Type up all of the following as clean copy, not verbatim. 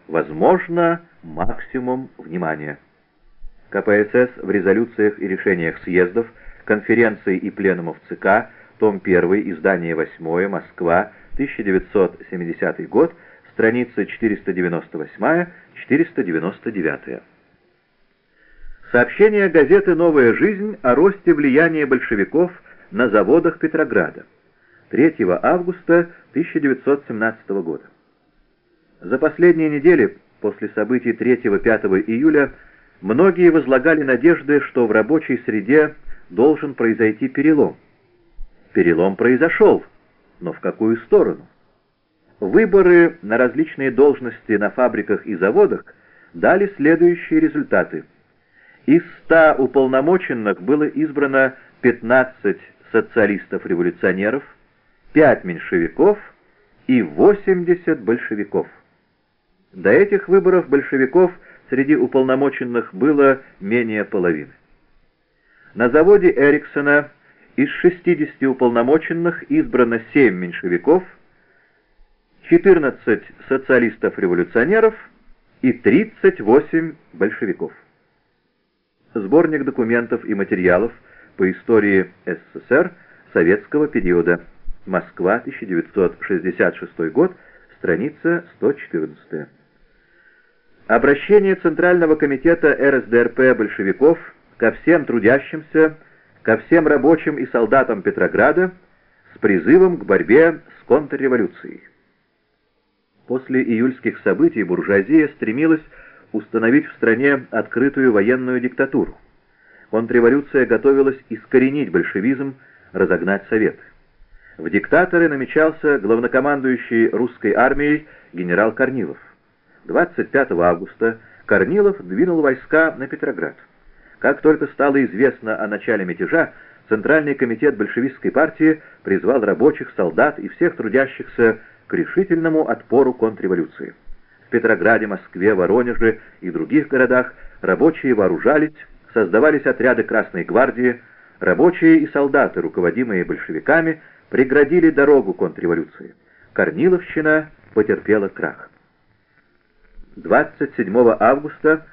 возможно максимум внимания. КПСС в резолюциях и решениях съездов, конференций и пленумов ЦК, том 1, издание 8, Москва, 1970 год, страницы 498-499. Сообщение газеты «Новая жизнь» о росте влияния большевиков на заводах Петрограда. 3 августа 1917 года. За последние недели, после событий 3-5 июля, многие возлагали надежды, что в рабочей среде должен произойти перелом. Перелом произошел, но в какую сторону? Выборы на различные должности на фабриках и заводах дали следующие результаты. Из 100 уполномоченных было избрано 15 социалистов-революционеров, 5 меньшевиков и 80 большевиков. До этих выборов большевиков среди уполномоченных было менее половины. На заводе Эриксона из 60 уполномоченных избрано 7 меньшевиков, 14 социалистов-революционеров и 38 большевиков. Сборник документов и материалов по истории СССР советского периода. Москва, 1966 год, страница 114. Обращение Центрального комитета РСДРП большевиков ко всем трудящимся, ко всем рабочим и солдатам Петрограда с призывом к борьбе с контрреволюцией. После июльских событий буржуазия стремилась установить в стране открытую военную диктатуру. Контрреволюция готовилась искоренить большевизм, разогнать советы. В диктаторы намечался главнокомандующий русской армией генерал Корнилов. 25 августа Корнилов двинул войска на Петроград. Как только стало известно о начале мятежа, Центральный комитет большевистской партии призвал рабочих, солдат и всех трудящихся к решительному отпору контрреволюции. В Петрограде, Москве, Воронеже и других городах рабочие вооружались, создавались отряды Красной гвардии, рабочие и солдаты, руководимые большевиками, преградили дорогу контрреволюции. Корниловщина потерпела крах. 27 августа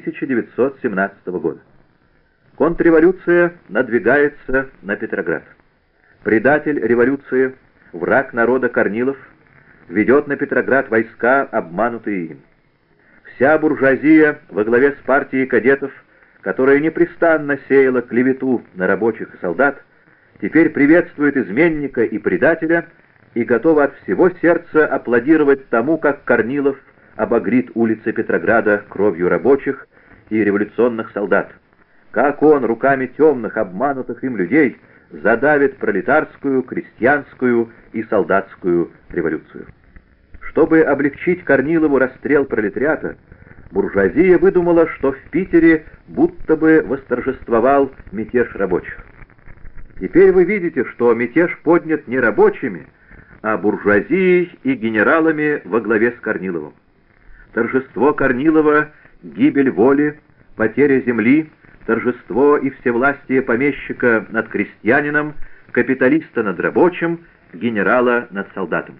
1917 года. Контрреволюция надвигается на Петроград. Предатель революции, враг народа Корнилов ведет на Петроград войска, обманутые им. Вся буржуазия во главе с партией кадетов, которая непрестанно сеяла клевету на рабочих и солдат, теперь приветствует изменника и предателя и готова от всего сердца аплодировать тому, как Корнилов обогрит улицы Петрограда кровью рабочих и революционных солдат, как он руками темных, обманутых им людей задавит пролетарскую, крестьянскую и солдатскую революцию. Чтобы облегчить Корнилову расстрел пролетариата, буржуазия выдумала, что в Питере будто бы восторжествовал мятеж рабочих. Теперь вы видите, что мятеж поднят не рабочими, а буржуазией и генералами во главе с Корниловым. Торжество Корнилова — гибель воли, потеря земли, торжество и всевластие помещика над крестьянином, капиталиста над рабочим, генерала над солдатом.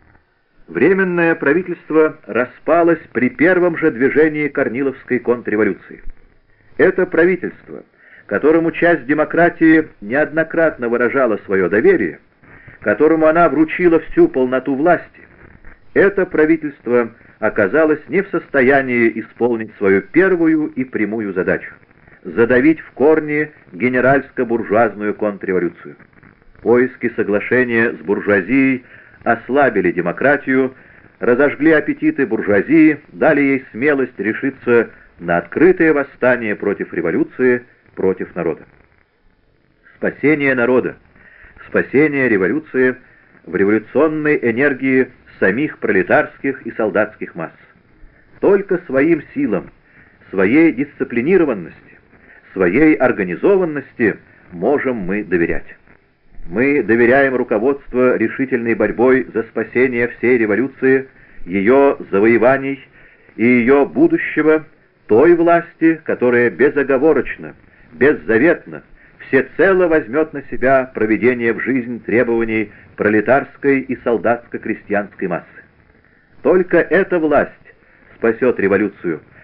Временное правительство распалось при первом же движении Корниловской контрреволюции. Это правительство, которому часть демократии неоднократно выражала свое доверие, которому она вручила всю полноту власти, это правительство оказалось не в состоянии исполнить свою первую и прямую задачу — задавить в корне генеральско-буржуазную контрреволюцию. Поиски соглашения с буржуазией ослабили демократию, разожгли аппетиты буржуазии, дали ей смелость решиться на открытое восстание против революции, против народа. Спасение народа, спасение революции в революционной энергии самих пролетарских и солдатских масс. Только своим силам, своей дисциплинированности, своей организованности можем мы доверять. Мы доверяем руководство решительной борьбой за спасение всей революции, ее завоеваний и ее будущего той власти, которая безоговорочно, беззаветно, всецело возьмет на себя проведение в жизнь требований пролетарской и солдатско-крестьянской массы. Только эта власть спасет революцию,